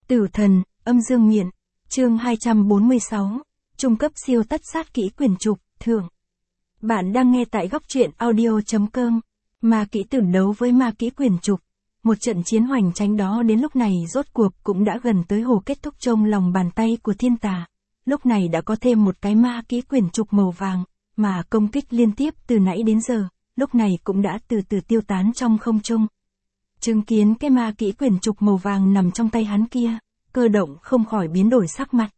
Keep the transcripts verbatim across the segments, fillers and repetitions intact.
Tử thần, âm dương miện, chương hai trăm bốn mươi sáu, trung cấp siêu tất sát kỹ quyển trục, thưởng. Bạn đang nghe tại góc truyện audio.com, ma kỹ tử đấu với ma kỹ quyển trục. Một trận chiến hoành tránh đó đến lúc này rốt cuộc cũng đã gần tới hồ kết thúc trong lòng bàn tay của thiên tà. Lúc này đã có thêm một cái ma kỹ quyển trục màu vàng, mà công kích liên tiếp từ nãy đến giờ, lúc này cũng đã từ từ tiêu tán trong không trung. Chứng kiến cái ma kỹ quyển trục màu vàng nằm trong tay hắn kia, Cơ Động không khỏi biến đổi sắc mặt.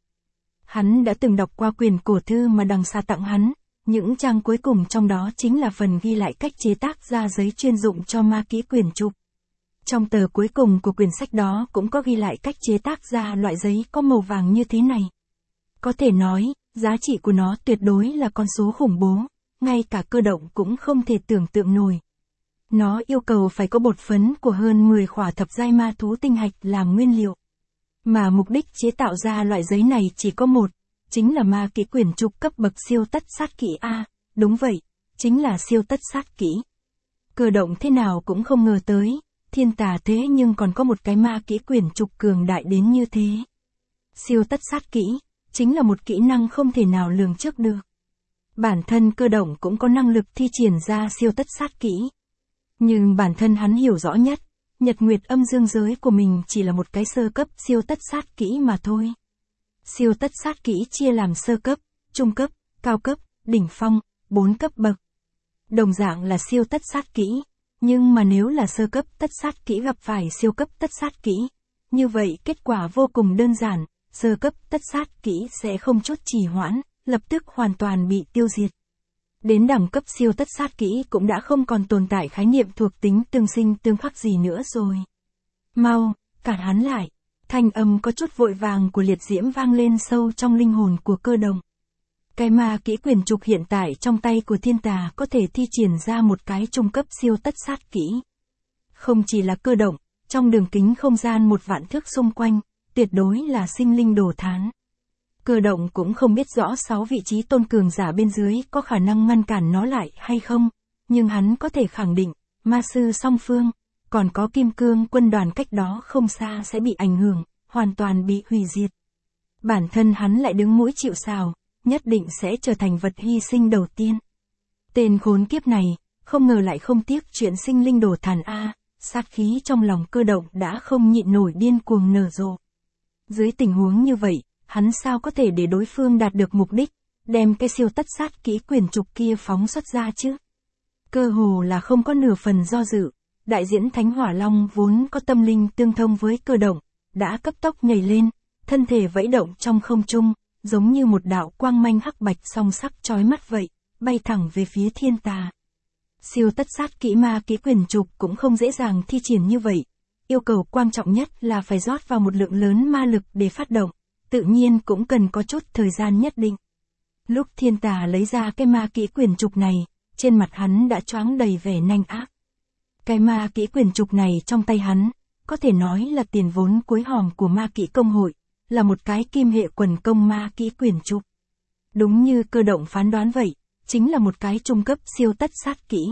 Hắn đã từng đọc qua quyển cổ thư mà đằng xa tặng hắn, những trang cuối cùng trong đó chính là phần ghi lại cách chế tác ra giấy chuyên dụng cho ma kỹ quyển trục. Trong tờ cuối cùng của quyển sách đó cũng có ghi lại cách chế tác ra loại giấy có màu vàng như thế này. Có thể nói, giá trị của nó tuyệt đối là con số khủng bố, ngay cả Cơ Động cũng không thể tưởng tượng nổi. Nó yêu cầu phải có bột phấn của hơn mười khỏa thập giai ma thú tinh hạch làm nguyên liệu. Mà mục đích chế tạo ra loại giấy này chỉ có một, chính là ma kỹ quyển trục cấp bậc siêu tất sát kỹ A, đúng vậy, chính là siêu tất sát kỹ. Cơ Động thế nào cũng không ngờ tới, thiên tà thế nhưng còn có một cái ma kỹ quyển trục cường đại đến như thế. Siêu tất sát kỹ, chính là một kỹ năng không thể nào lường trước được. Bản thân Cơ Động cũng có năng lực thi triển ra siêu tất sát kỹ. Nhưng bản thân hắn hiểu rõ nhất, nhật nguyệt âm dương giới của mình chỉ là một cái sơ cấp siêu tất sát kỹ mà thôi. Siêu tất sát kỹ chia làm sơ cấp, trung cấp, cao cấp, đỉnh phong, bốn cấp bậc. Đồng dạng là siêu tất sát kỹ, nhưng mà nếu là sơ cấp tất sát kỹ gặp phải siêu cấp tất sát kỹ, như vậy kết quả vô cùng đơn giản, sơ cấp tất sát kỹ sẽ không chút trì hoãn, lập tức hoàn toàn bị tiêu diệt. Đến đẳng cấp siêu tất sát kỹ cũng đã không còn tồn tại khái niệm thuộc tính tương sinh tương khắc gì nữa rồi. Mau, cản hắn lại. Thanh âm có chút vội vàng của liệt diễm vang lên sâu trong linh hồn của Cơ Động. Cái ma kỹ quyển trục hiện tại trong tay của thiên tà có thể thi triển ra một cái trung cấp siêu tất sát kỹ. Không chỉ là Cơ Động, trong đường kính không gian một vạn thước xung quanh, tuyệt đối là sinh linh đồ thán. Cơ Động cũng không biết rõ sáu vị trí tôn cường giả bên dưới có khả năng ngăn cản nó lại hay không, nhưng hắn có thể khẳng định, ma sư song phương, còn có kim cương quân đoàn cách đó không xa sẽ bị ảnh hưởng, hoàn toàn bị hủy diệt. Bản thân hắn lại đứng mũi chịu sào, nhất định sẽ trở thành vật hy sinh đầu tiên. Tên khốn kiếp này, không ngờ lại không tiếc chuyện sinh linh đồ thán A, sát khí trong lòng Cơ Động đã không nhịn nổi điên cuồng nở rộ. Dưới tình huống như vậy, hắn sao có thể để đối phương đạt được mục đích, đem cái siêu tất sát kỹ quyển trục kia phóng xuất ra chứ? Cơ hồ là không có nửa phần do dự, đại diễn Thánh Hỏa Long vốn có tâm linh tương thông với Cơ Động, đã cấp tốc nhảy lên, thân thể vẫy động trong không trung, giống như một đạo quang manh hắc bạch song sắc chói mắt vậy, bay thẳng về phía thiên tà. Siêu tất sát kỹ ma kỹ quyển trục cũng không dễ dàng thi triển như vậy, yêu cầu quan trọng nhất là phải rót vào một lượng lớn ma lực để phát động. Tự nhiên cũng cần có chút thời gian nhất định. Lúc thiên tà lấy ra cái ma kỹ quyển trục này, trên mặt hắn đã choáng đầy vẻ nanh ác. Cái ma kỹ quyển trục này trong tay hắn, có thể nói là tiền vốn cuối hòm của ma kỹ công hội, là một cái kim hệ quần công ma kỹ quyển trục. Đúng như Cơ Động phán đoán vậy, chính là một cái trung cấp siêu tất sát kỹ.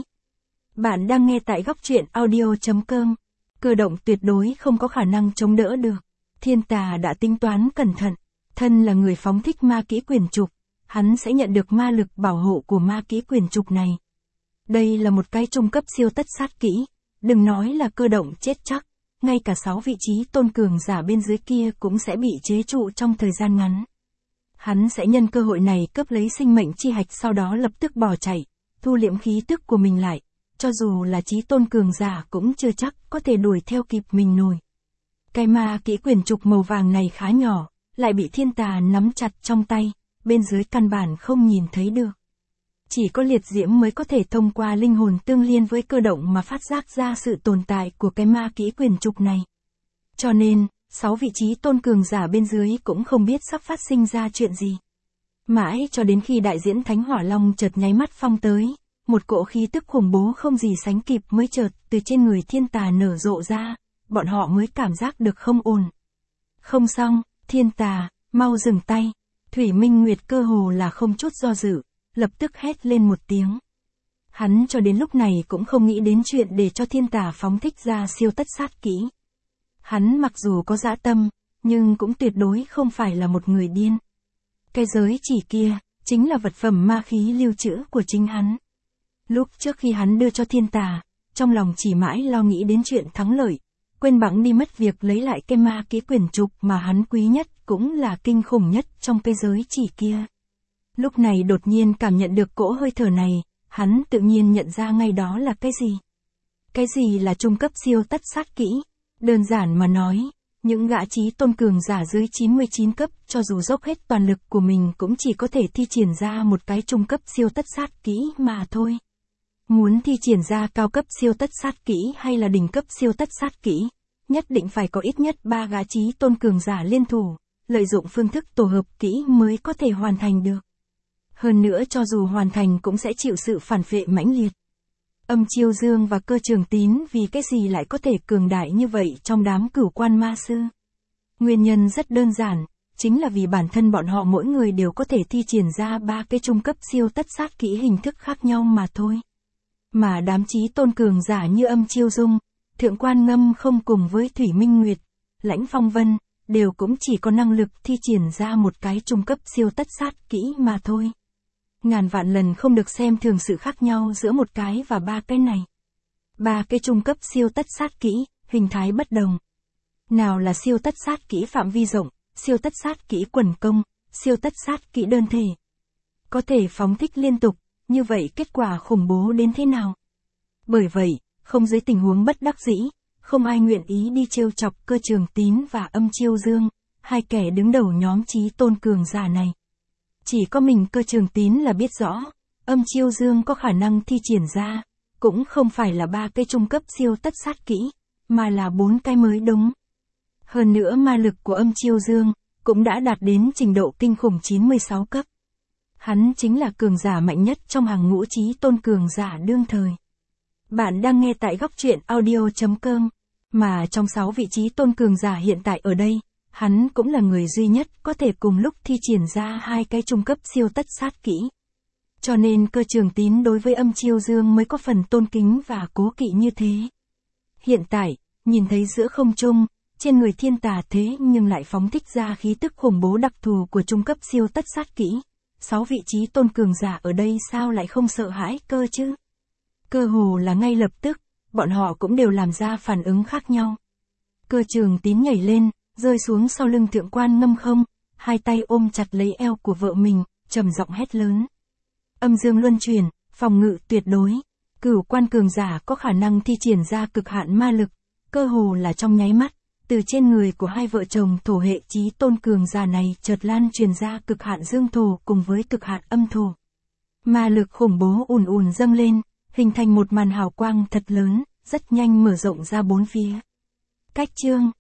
Bạn đang nghe tại góc truyện audio.com, Cơ Động tuyệt đối không có khả năng chống đỡ được. Thiên tà đã tính toán cẩn thận, thân là người phóng thích ma kỹ quyển trục, hắn sẽ nhận được ma lực bảo hộ của ma kỹ quyển trục này. Đây là một cái trung cấp siêu tất sát kỹ, đừng nói là Cơ Động chết chắc, ngay cả sáu vị trí tôn cường giả bên dưới kia cũng sẽ bị chế trụ trong thời gian ngắn. Hắn sẽ nhân cơ hội này cướp lấy sinh mệnh chi hạch sau đó lập tức bỏ chạy, thu liễm khí tức của mình lại, cho dù là trí tôn cường giả cũng chưa chắc có thể đuổi theo kịp mình nổi. Cái ma kỹ quyển trục màu vàng này khá nhỏ, lại bị thiên tà nắm chặt trong tay, bên dưới căn bản không nhìn thấy được. Chỉ có liệt diễm mới có thể thông qua linh hồn tương liên với Cơ Động mà phát giác ra sự tồn tại của cái ma kỹ quyển trục này. Cho nên, sáu vị trí tôn cường giả bên dưới cũng không biết sắp phát sinh ra chuyện gì. Mãi cho đến khi đại diễn Thánh Hỏa Long chợt nháy mắt phong tới, một cỗ khí tức khủng bố không gì sánh kịp mới chợt từ trên người thiên tà nở rộ ra. Bọn họ mới cảm giác được không ổn. Không xong, thiên tà, mau dừng tay. Thủy Minh Nguyệt cơ hồ là không chút do dự, lập tức hét lên một tiếng. Hắn cho đến lúc này cũng không nghĩ đến chuyện để cho thiên tà phóng thích ra siêu tất sát kỹ. Hắn mặc dù có dã tâm, nhưng cũng tuyệt đối không phải là một người điên. Cái giới chỉ kia, chính là vật phẩm ma khí lưu trữ của chính hắn. Lúc trước khi hắn đưa cho thiên tà, trong lòng chỉ mãi lo nghĩ đến chuyện thắng lợi, quên bẵng đi mất việc lấy lại cái ma ký quyển trục mà hắn quý nhất cũng là kinh khủng nhất trong cái giới chỉ kia. Lúc này đột nhiên cảm nhận được cỗ hơi thở này, hắn tự nhiên nhận ra ngay đó là cái gì. Cái gì là trung cấp siêu tất sát kỹ? Đơn giản mà nói, những gã chí tôn cường giả dưới chín mươi chín cấp cho dù dốc hết toàn lực của mình cũng chỉ có thể thi triển ra một cái trung cấp siêu tất sát kỹ mà thôi. Muốn thi triển ra cao cấp siêu tất sát kỹ hay là đỉnh cấp siêu tất sát kỹ, nhất định phải có ít nhất ba gã chí tôn cường giả liên thủ, lợi dụng phương thức tổ hợp kỹ mới có thể hoàn thành được. Hơn nữa cho dù hoàn thành cũng sẽ chịu sự phản phệ mãnh liệt. Âm Chiêu Dương và Cơ Trường Tín vì cái gì lại có thể cường đại như vậy trong đám cửu quan ma sư? Nguyên nhân rất đơn giản, chính là vì bản thân bọn họ mỗi người đều có thể thi triển ra ba cái trung cấp siêu tất sát kỹ hình thức khác nhau mà thôi. Mà đám chí tôn cường giả như Âm Chiêu Dung, Thượng Quan Ngâm không cùng với Thủy Minh Nguyệt, Lãnh Phong Vân, đều cũng chỉ có năng lực thi triển ra một cái trung cấp siêu tất sát kỹ mà thôi. Ngàn vạn lần không được xem thường sự khác nhau giữa một cái và ba cái này. Ba cái trung cấp siêu tất sát kỹ, hình thái bất đồng. Nào là siêu tất sát kỹ phạm vi rộng, siêu tất sát kỹ quần công, siêu tất sát kỹ đơn thể. Có thể phóng thích liên tục, như vậy kết quả khủng bố đến thế nào? Bởi vậy, không dưới tình huống bất đắc dĩ, không ai nguyện ý đi trêu chọc Cơ Trường Tín và Âm Chiêu Dương, hai kẻ đứng đầu nhóm chí tôn cường giả này. Chỉ có mình Cơ Trường Tín là biết rõ, Âm Chiêu Dương có khả năng thi triển ra, cũng không phải là ba cái trung cấp siêu tất sát kỹ, mà là bốn cái mới đúng. Hơn nữa ma lực của Âm Chiêu Dương, cũng đã đạt đến trình độ kinh khủng chín mươi sáu cấp. Hắn chính là cường giả mạnh nhất trong hàng ngũ chí tôn cường giả đương thời. Bạn đang nghe tại góc truyện audio chấm com, mà trong sáu vị trí tôn cường giả hiện tại ở đây, hắn cũng là người duy nhất có thể cùng lúc thi triển ra hai cái trung cấp siêu tất sát kỹ. Cho nên Cơ Trường Tín đối với Âm Chiêu Dương mới có phần tôn kính và cố kỵ như thế. Hiện tại, nhìn thấy giữa không trung, trên người thiên tà thế nhưng lại phóng thích ra khí tức khủng bố đặc thù của trung cấp siêu tất sát kỹ. Sáu vị trí tôn cường giả ở đây sao lại không sợ hãi cơ chứ? Cơ hồ là ngay lập tức, bọn họ cũng đều làm ra phản ứng khác nhau. Cơ Trường Tín nhảy lên, rơi xuống sau lưng Thượng Quan Ngâm không, hai tay ôm chặt lấy eo của vợ mình, trầm giọng hét lớn. Âm dương luân chuyển, phòng ngự tuyệt đối. Cửu quan cường giả có khả năng thi triển ra cực hạn ma lực, cơ hồ là trong nháy mắt, từ trên người của hai vợ chồng thổ hệ chí tôn cường giả này chợt lan truyền ra cực hạn dương thổ cùng với cực hạn âm thổ. Ma lực khủng bố ùn ùn dâng lên, hình thành một màn hào quang thật lớn, rất nhanh mở rộng ra bốn phía. Cách chương